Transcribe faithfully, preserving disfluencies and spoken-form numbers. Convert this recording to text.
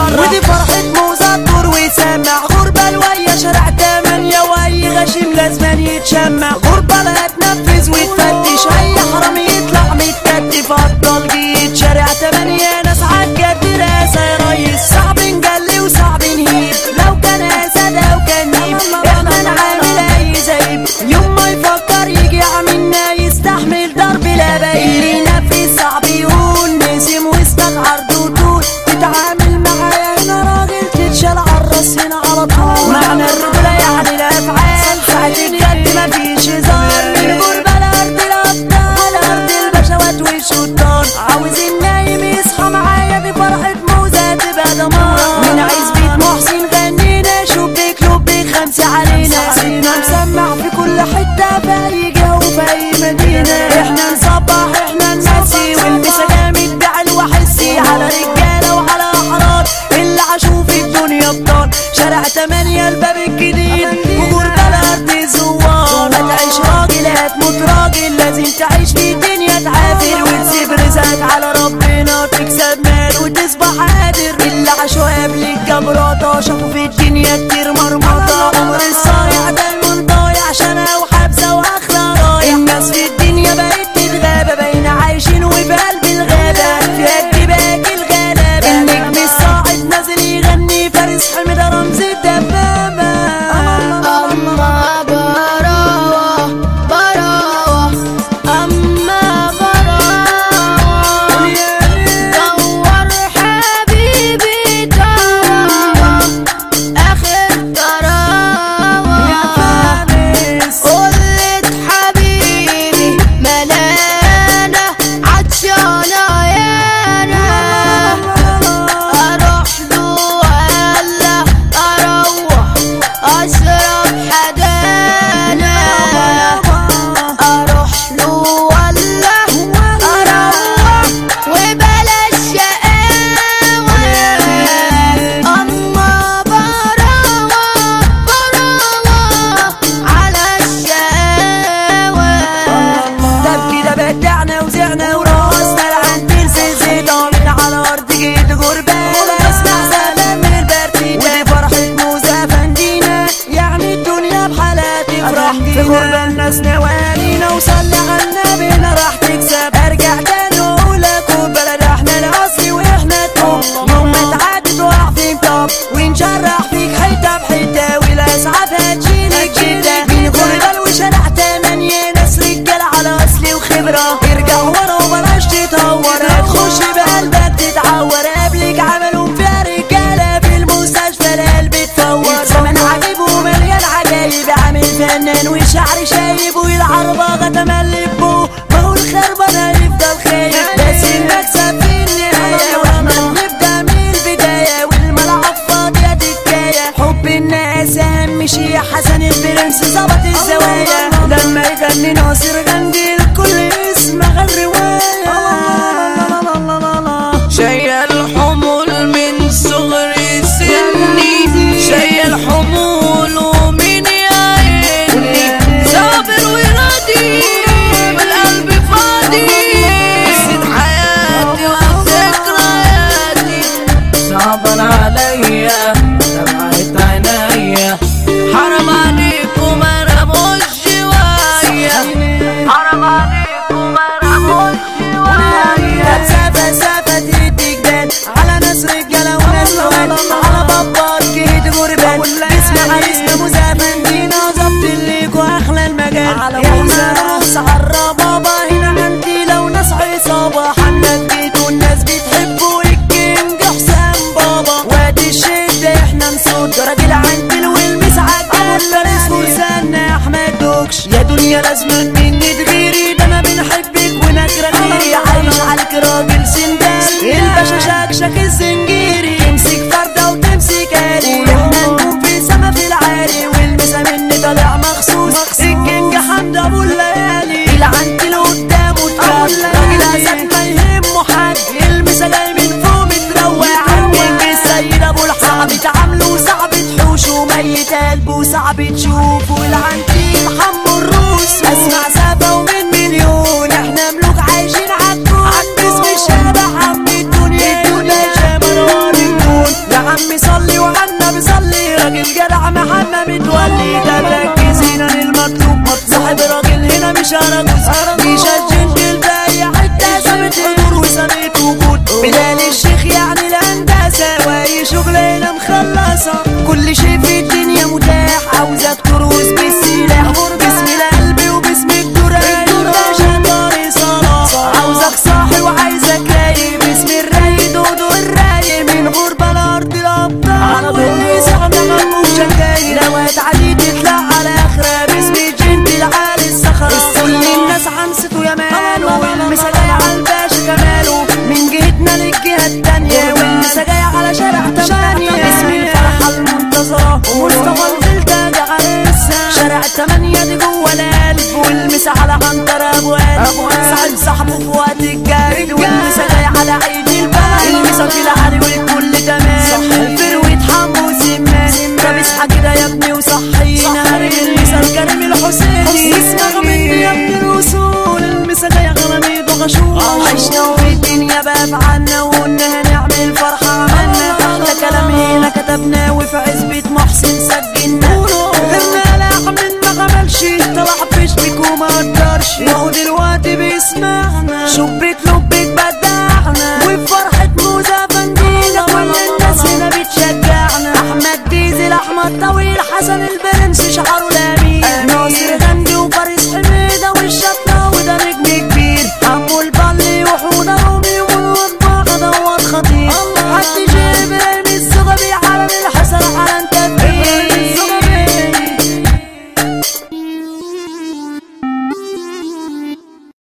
بره، ودي فرحة مزدور ويسمع غربة الويا شارع تمانية، واي غشيم لازمان يتشمع، غربة لا تنفذ وتفتش، اي حرام يطلع متكتف، افضل جيت شارع تمانية ناس عالجد راسة يا ريس، صعب نجلي وصعب نهيب، لو كان اسد او كان نيب احنا نعامل اي زيب، يوم ما يفكر يجي عملنا يستحمل ضرب لبايب، ينفذ صعب يقول نسيم وسطك عرض وطول، تتعامل معايا هنا راجل تتشال عالراس هنا على طول، معنى الرجولة يعني الافعال، ساعة الجد مفيش هزار، من غربة لأرض الابطال، أرض البشوات والشطار، عاوز النايم يصحى معايا بفرحة موزة تبقى دمار، من عايز بيت محسن غنينا شبيك لبيك خمسة علينا، سينا مسمع في كل حتة في أي جهة وفي أي مدينة، احنا نصبح احنا نمسي والمسا جامد بعل وحسي، على رجالة وعلى أحرار اللي عاشوا في الدنيا ابطال، شارع تمانية الباب الجديد وغربة الأرض الزوار، ما تعيش راجل هتموت راجل، لازم تعيش في الدنيا تعافر وتسيب رزقك على ربنا، تكسب مال وتصبح قادر، اللي عاشوا قبل الجبراطة شافوا في الدنيا كتير مرمطة، عمر الصايع ده المنضايع شنقة وحبسة واخرة رايح، الناس في الدنيا بقت تتغابى باينة عايشين وفي قلب الغابة، في قد باقي الغلابة، النجم الصاعد نازل يغني فارس حمد رمز الدبابة، أما براوة براوة أما براوة دور حبيبي تراوة آخر تراوة، قلت حبيبي ملانة عطشانة يانا، أروح له ولا أروح أشرب حدانا، أروح له ولا أروح وبلاش شقاوة، أما براوة براوة على الشقاوة، طب كده بدعنا وزعنا ورقصنا العنتيل زيزيطة، من على أرض جيت غربالة اسمع سلام من البرتيتة، ودي فرحة موزة فندينا يعني الدنيا بحالها تفرح، في غربة الناس نوالينا وصلي على النبي راح تكسب، ارجع تاني واقولك بلد احنا الاصلي واحنا التوب، يوم ما تعدي تقع في مطب ونجرح فيك حتة بحتة، والاسعاف هتشيلك جدة، من غربة وشارع تمانية ناس رجالة على اصلي وخبرة، ارجع ورا وبلاش تتهور، هتخش بقلبك تتعور، قبلك عملوا فيها رجالة في المستشفى القلب تفور، زمن عجيب ومليان عجايب، عامل فنان وشعر شايب والعربة تملكه، ما هو الخربان هيفضل خايب، بس المكسب في النهاية، واحنا بنبدأ من البداية، والملعب فاضية تكاية، حب الناس أهم شي، حسن البرنس ظبط الزوايا، لما يغني ناصر غندي الكل يسمع الرواية، شايل الحمول من صغر سني، شايل حمول ومن يا عيني، صابر وراضي والقلب فاضي، قصة حياتي وذكرياتي صعبان عليا دمعة عينيا، حرام عليكم انا مش جوايا، حرام عليكم انا مش جوايا، سافة سافة تدي جداد على ناس رجالة وناس رواد، على بابار جهد غربان، اسم عريسنا مزافن دينا ظبط ليكوا احلى المجال، على موزة رقص عالربابة هنا انتي لو ناس عصابة، حنا جيت والناس بتحبوا الكينج حسام بابا، وادي الشدة احنا نصد راجل عنتل والمس عالجال، فارس فرسان احمد دوكش، يا دنيا لازم مني تغيري، ده انا بنحبك ونكره غيري، عايش عليك راجل سندان، الباشا شكشك الزنجيري، تمسك فردة وتمسك عالي، احنا نكون في سما في العالي، والمسا مني طالع مخصوص، الكينج حمد ابو الليالي، العنتل قدامه تراب، راجل اسد ما يهمه حد، المسا جاي من فوق متروق، الكينج السيد ابو الحق، بتعامله صعب تحوشه، ميت قلبه صعب تشوفه، والعنتيل حمو الروس، اسمع سابة ومن مليون، احنا ملوك عايشين عالكون، عالجسم الشارع عم الدنيا، الدنيا جمال وارد فؤاد صاحب صاحبه في وقت الجد والمسا جاي على عيد البلد المسا في العالي والكل تمام فروة حمو سمان طب اصحى كده يا ابني وصحينا المسا الكريم الحسيني اسمع مني يا ابن الوصول المسا جاي غراميد وغشوش عشنا والدنيا بقى في عنا وقلنا هنعمل فرحة عملنا ده كلام هنا كتبناه وفي عزبة محسن سجلنا غيرنا لا من ما عملش طلع فيش بيك وما قدرش وهو دلوقتي بيسمعنا